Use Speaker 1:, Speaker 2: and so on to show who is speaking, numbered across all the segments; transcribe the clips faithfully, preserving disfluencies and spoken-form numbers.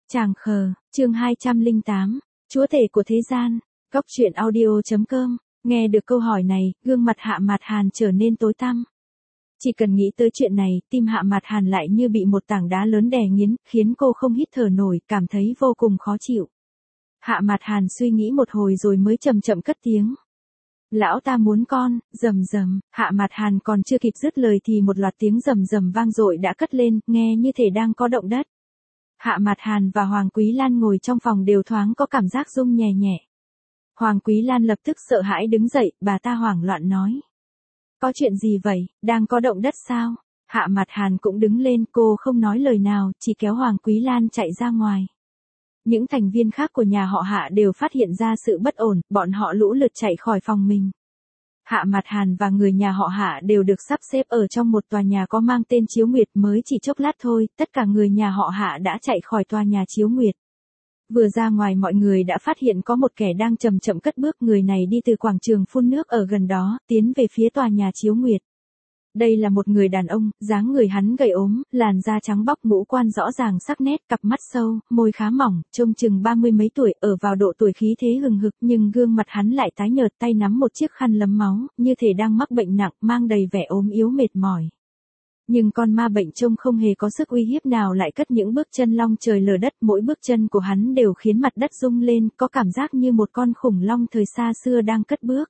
Speaker 1: Chàng khờ, chương hai trăm lẻ tám, chúa tể của thế gian, Cóc truyện audio chấm com, nghe được câu hỏi này, gương mặt Hạ Mạt Hàn trở nên tối tăm. Chỉ cần nghĩ tới chuyện này, tim Hạ Mạt Hàn lại như bị một tảng đá lớn đè nghiến, khiến cô không hít thở nổi, cảm thấy vô cùng khó chịu. Hạ Mạt Hàn suy nghĩ một hồi rồi mới chậm chậm cất tiếng. Lão ta muốn con, rầm rầm, Hạ Mạt Hàn còn chưa kịp dứt lời thì một loạt tiếng rầm rầm vang dội đã cất lên, nghe như thể đang có động đất. Hạ Mạt Hàn và Hoàng Quý Lan ngồi trong phòng đều thoáng có cảm giác rung nhẹ nhẹ. Hoàng Quý Lan lập tức sợ hãi đứng dậy, bà ta hoảng loạn nói. Có chuyện gì vậy, đang có động đất sao? Hạ Mạt Hàn cũng đứng lên, cô không nói lời nào, chỉ kéo Hoàng Quý Lan chạy ra ngoài. Những thành viên khác của nhà họ Hạ đều phát hiện ra sự bất ổn, bọn họ lũ lượt chạy khỏi phòng mình. Hạ Mạt Hàn và người nhà họ Hạ đều được sắp xếp ở trong một tòa nhà có mang tên Chiếu Nguyệt, mới chỉ chốc lát thôi, tất cả người nhà họ Hạ đã chạy khỏi tòa nhà Chiếu Nguyệt. Vừa ra ngoài mọi người đã phát hiện có một kẻ đang chậm chậm cất bước, người này đi từ quảng trường phun nước ở gần đó, tiến về phía tòa nhà Chiếu Nguyệt. Đây là một người đàn ông, dáng người hắn gầy ốm, làn da trắng bóc, ngũ quan rõ ràng sắc nét, cặp mắt sâu, môi khá mỏng, trông chừng ba mươi mấy tuổi, ở vào độ tuổi khí thế hừng hực, nhưng gương mặt hắn lại tái nhợt, tay nắm một chiếc khăn lấm máu, như thể đang mắc bệnh nặng, mang đầy vẻ ốm yếu mệt mỏi. Nhưng con ma bệnh trông không hề có sức uy hiếp nào lại cất những bước chân long trời lở đất, mỗi bước chân của hắn đều khiến mặt đất rung lên, có cảm giác như một con khủng long thời xa xưa đang cất bước.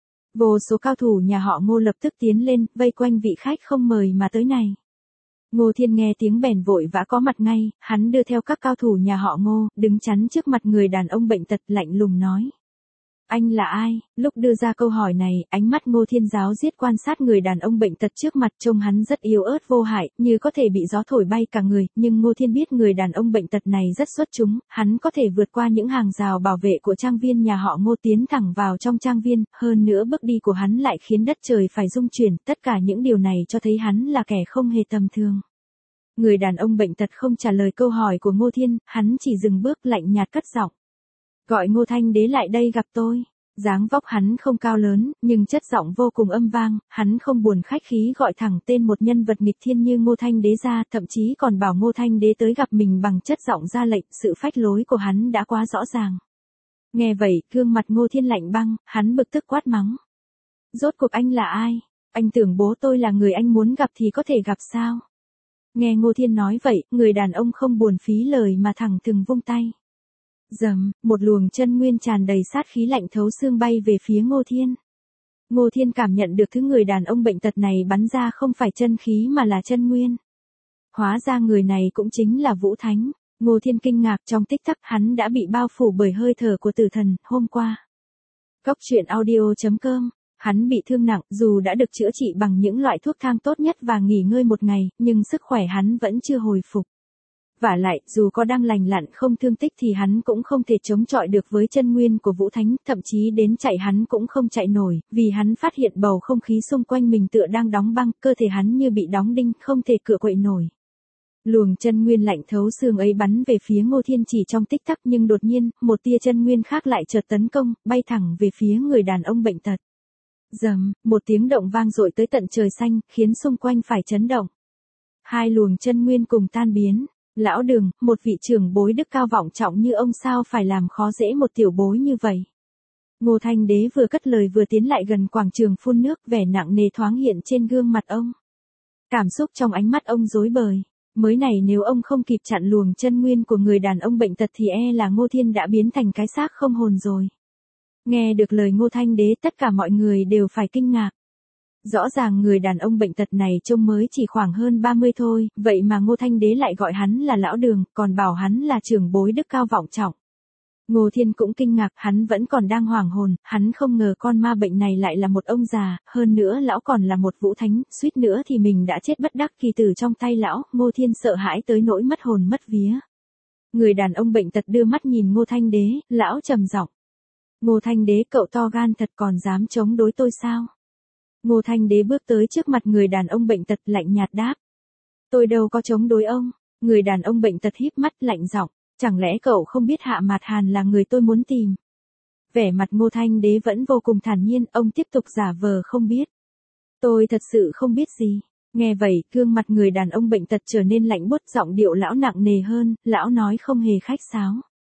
Speaker 1: Vô số cao thủ nhà họ Ngô lập tức tiến lên, vây quanh vị khách không mời mà tới này. Ngô Thiên nghe tiếng bèn vội vã có mặt ngay, hắn đưa theo các cao thủ nhà họ Ngô, đứng chắn trước mặt người đàn ông bệnh tật, lạnh lùng nói. Anh là ai? Lúc đưa ra câu hỏi này, ánh mắt Ngô Thiên giáo diết quan sát người đàn ông bệnh tật trước mặt, trông hắn rất yếu ớt vô hại, như có thể bị gió thổi bay cả người, nhưng Ngô Thiên biết người đàn ông bệnh tật này rất xuất chúng, hắn có thể vượt qua những hàng rào bảo vệ của trang viên nhà họ Ngô tiến thẳng vào trong trang viên, hơn nữa bước đi của hắn lại khiến đất trời phải rung chuyển, tất cả những điều này cho thấy hắn là kẻ không hề tầm thường. Người đàn ông bệnh tật không trả lời câu hỏi của Ngô Thiên, hắn chỉ dừng bước lạnh nhạt cất giọng. Gọi Ngô Thanh Đế lại đây gặp tôi. Dáng vóc hắn không cao lớn, nhưng chất giọng vô cùng âm vang, hắn không buồn khách khí gọi thẳng tên một nhân vật nghịch thiên như Ngô Thanh Đế ra, thậm chí còn bảo Ngô Thanh Đế tới gặp mình bằng chất giọng ra lệnh, sự phách lối của hắn đã quá rõ ràng. Nghe vậy, gương mặt Ngô Thiên lạnh băng, hắn bực tức quát mắng. Rốt cuộc anh là ai? Anh tưởng bố tôi là người anh muốn gặp thì có thể gặp sao? Nghe Ngô Thiên nói vậy, người đàn ông không buồn phí lời mà thẳng thừng vung tay. Rầm, một luồng chân nguyên tràn đầy sát khí lạnh thấu xương bay về phía Ngô Thiên. Ngô Thiên cảm nhận được thứ người đàn ông bệnh tật này bắn ra không phải chân khí mà là chân nguyên. Hóa ra người này cũng chính là Vũ Thánh. Ngô Thiên kinh ngạc, trong tích tắc hắn đã bị bao phủ bởi hơi thở của tử thần, hôm qua. Cóc truyện audio chấm com, hắn bị thương nặng, dù đã được chữa trị bằng những loại thuốc thang tốt nhất và nghỉ ngơi một ngày, nhưng sức khỏe hắn vẫn chưa hồi phục. Vả lại, dù có đang lành lặn không thương tích thì hắn cũng không thể chống chọi được với chân nguyên của Vũ Thánh, thậm chí đến chạy hắn cũng không chạy nổi, vì hắn phát hiện bầu không khí xung quanh mình tựa đang đóng băng, cơ thể hắn như bị đóng đinh, không thể cựa quậy nổi. Luồng chân nguyên lạnh thấu xương ấy bắn về phía Ngô Thiên chỉ trong tích tắc, nhưng đột nhiên, một tia chân nguyên khác lại chợt tấn công, bay thẳng về phía người đàn ông bệnh tật. Rầm, một tiếng động vang dội tới tận trời xanh, khiến xung quanh phải chấn động. Hai luồng chân nguyên cùng tan biến. Lão Đường, một vị trưởng bối đức cao vọng trọng như ông sao phải làm khó dễ một tiểu bối như vậy. Ngô Thanh Đế vừa cất lời vừa tiến lại gần quảng trường phun nước, vẻ nặng nề thoáng hiện trên gương mặt ông. Cảm xúc trong ánh mắt ông rối bời. Mới này nếu ông không kịp chặn luồng chân nguyên của người đàn ông bệnh tật thì e là Ngô Thiên đã biến thành cái xác không hồn rồi. Nghe được lời Ngô Thanh Đế, tất cả mọi người đều phải kinh ngạc. Rõ ràng người đàn ông bệnh tật này trông mới chỉ khoảng hơn ba mươi thôi, vậy mà Ngô Thanh Đế lại gọi hắn là Lão Đường, còn bảo hắn là trưởng bối đức cao vọng trọng. Ngô Thiên cũng kinh ngạc, hắn vẫn còn đang hoảng hồn, hắn không ngờ con ma bệnh này lại là một ông già, hơn nữa lão còn là một Vũ Thánh, suýt nữa thì mình đã chết bất đắc kỳ tử trong tay lão. Ngô Thiên sợ hãi tới nỗi mất hồn mất vía. Người đàn ông bệnh tật đưa mắt nhìn Ngô Thanh Đế, lão trầm giọng. Ngô Thanh Đế, cậu to gan thật, còn dám chống đối tôi sao? Ngô Thanh Đế bước tới trước mặt người đàn ông bệnh tật, lạnh nhạt đáp. Tôi đâu có chống đối ông. Người đàn ông bệnh tật híp mắt lạnh giọng. Chẳng lẽ cậu không biết Hạ Mạt Hàn là người tôi muốn tìm? Vẻ mặt Ngô Thanh Đế vẫn vô cùng thản nhiên, ông tiếp tục giả vờ không biết. Tôi thật sự không biết gì. Nghe vậy, gương mặt người đàn ông bệnh tật trở nên lạnh buốt, giọng điệu lão nặng nề hơn, lão nói không hề khách sáo.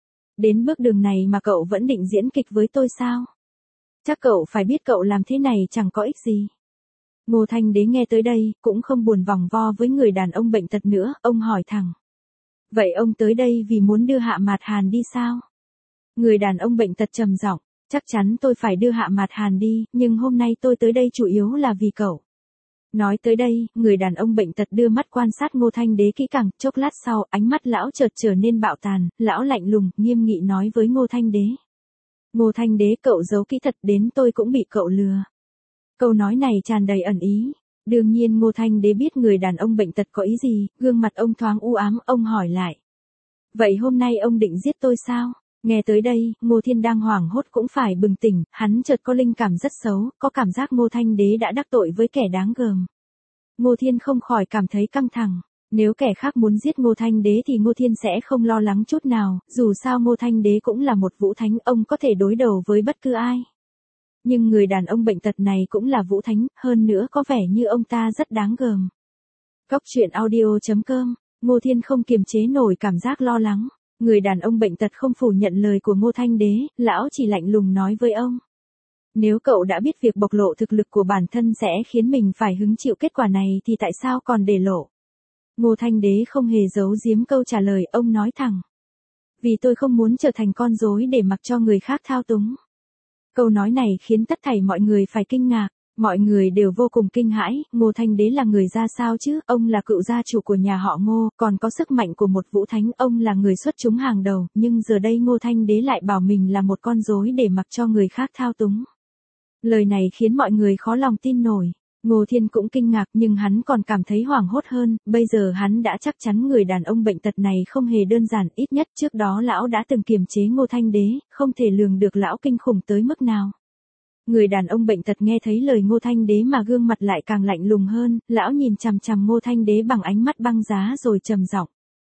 Speaker 1: Đến bước đường này mà cậu vẫn định diễn kịch với tôi sao? Chắc cậu phải biết cậu làm thế này chẳng có ích gì. Ngô Thanh Đế nghe tới đây, cũng không buồn vòng vo với người đàn ông bệnh tật nữa, ông hỏi thẳng. Vậy ông tới đây vì muốn đưa Hạ Mạt Hàn đi sao? Người đàn ông bệnh tật trầm giọng, chắc chắn tôi phải đưa Hạ Mạt Hàn đi, nhưng hôm nay tôi tới đây chủ yếu là vì cậu. Nói tới đây, người đàn ông bệnh tật đưa mắt quan sát Ngô Thanh Đế kỹ càng, chốc lát sau, ánh mắt lão chợt trở nên bạo tàn, lão lạnh lùng, nghiêm nghị nói với Ngô Thanh Đế. Ngô Thanh Đế, cậu giấu kỹ thật đến tôi cũng bị cậu lừa. Câu nói này tràn đầy ẩn ý. Đương nhiên Ngô Thanh Đế biết người đàn ông bệnh tật có ý gì, gương mặt ông thoáng u ám, ông hỏi lại. Vậy hôm nay ông định giết tôi sao? Nghe tới đây, Ngô Thiên đang hoảng hốt cũng phải bừng tỉnh, hắn chợt có linh cảm rất xấu, có cảm giác Ngô Thanh Đế đã đắc tội với kẻ đáng gờm. Ngô Thiên không khỏi cảm thấy căng thẳng. Nếu kẻ khác muốn giết Ngô Thanh Đế thì Ngô Thiên sẽ không lo lắng chút nào, dù sao Ngô Thanh Đế cũng là một vũ thánh, ông có thể đối đầu với bất cứ ai. Nhưng người đàn ông bệnh tật này cũng là vũ thánh, hơn nữa có vẻ như ông ta rất đáng gờm. Cóc truyện audio chấm com, Ngô Thiên không kiềm chế nổi cảm giác lo lắng. Người đàn ông bệnh tật không phủ nhận lời của Ngô Thanh Đế, lão chỉ lạnh lùng nói với ông. Nếu cậu đã biết việc bộc lộ thực lực của bản thân sẽ khiến mình phải hứng chịu kết quả này thì tại sao còn để lộ? Ngô Thanh Đế không hề giấu giếm câu trả lời, ông nói thẳng. Vì tôi không muốn trở thành con rối để mặc cho người khác thao túng. Câu nói này khiến tất thảy mọi người phải kinh ngạc, mọi người đều vô cùng kinh hãi, Ngô Thanh Đế là người ra sao chứ, ông là cựu gia chủ của nhà họ Ngô, còn có sức mạnh của một vũ thánh, ông là người xuất chúng hàng đầu, nhưng giờ đây Ngô Thanh Đế lại bảo mình là một con rối để mặc cho người khác thao túng. Lời này khiến mọi người khó lòng tin nổi. Ngô Thiên cũng kinh ngạc nhưng hắn còn cảm thấy hoảng hốt hơn, bây giờ hắn đã chắc chắn người đàn ông bệnh tật này không hề đơn giản, ít nhất trước đó lão đã từng kiềm chế Ngô Thanh Đế, không thể lường được lão kinh khủng tới mức nào. Người đàn ông bệnh tật nghe thấy lời Ngô Thanh Đế mà gương mặt lại càng lạnh lùng hơn, lão nhìn chằm chằm Ngô Thanh Đế bằng ánh mắt băng giá rồi trầm giọng.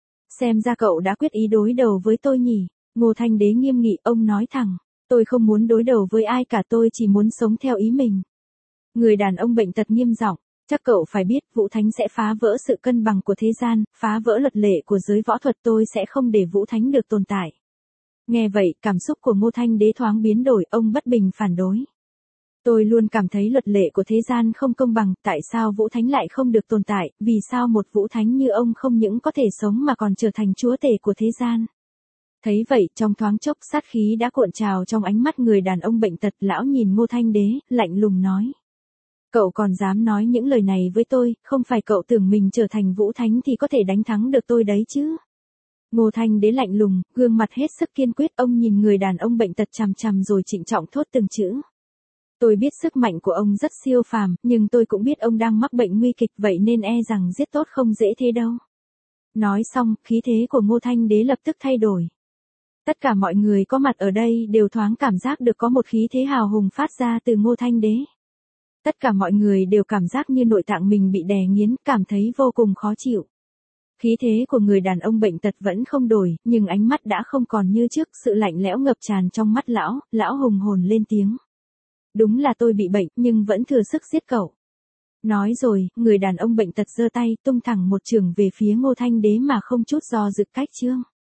Speaker 1: Xem ra cậu đã quyết ý đối đầu với tôi nhỉ? Ngô Thanh Đế nghiêm nghị, ông nói thẳng, tôi không muốn đối đầu với ai cả, tôi chỉ muốn sống theo ý mình. Người đàn ông bệnh tật nghiêm giọng, chắc cậu phải biết Vũ Thánh sẽ phá vỡ sự cân bằng của thế gian, phá vỡ luật lệ của giới võ thuật, tôi sẽ không để Vũ Thánh được tồn tại. Nghe vậy, cảm xúc của Ngô Thanh Đế thoáng biến đổi, ông bất bình phản đối. Tôi luôn cảm thấy luật lệ của thế gian không công bằng, tại sao Vũ Thánh lại không được tồn tại, vì sao một Vũ Thánh như ông không những có thể sống mà còn trở thành chúa tể của thế gian. Thấy vậy, trong thoáng chốc sát khí đã cuộn trào trong ánh mắt người đàn ông bệnh tật, lão nhìn Ngô Thanh Đế, lạnh lùng nói. Cậu còn dám nói những lời này với tôi, không phải cậu tưởng mình trở thành Vũ Thánh thì có thể đánh thắng được tôi đấy chứ. Ngô Thanh Đế lạnh lùng, gương mặt hết sức kiên quyết, ông nhìn người đàn ông bệnh tật chằm chằm rồi trịnh trọng thốt từng chữ. Tôi biết sức mạnh của ông rất siêu phàm, nhưng tôi cũng biết ông đang mắc bệnh nguy kịch, vậy nên e rằng giết tốt không dễ thế đâu. Nói xong, khí thế của Ngô Thanh Đế lập tức thay đổi. Tất cả mọi người có mặt ở đây đều thoáng cảm giác được có một khí thế hào hùng phát ra từ Ngô Thanh Đế. Tất cả mọi người đều cảm giác như nội tạng mình bị đè nghiến, cảm thấy vô cùng khó chịu. Khí thế của người đàn ông bệnh tật vẫn không đổi, nhưng ánh mắt đã không còn như trước, sự lạnh lẽo ngập tràn trong mắt lão, lão hùng hồn lên tiếng. Đúng là tôi bị bệnh, nhưng vẫn thừa sức giết cậu. Nói rồi, người đàn ông bệnh tật giơ tay, tung thẳng một chưởng về phía Ngô Thanh Đế mà không chút do dự cách chương.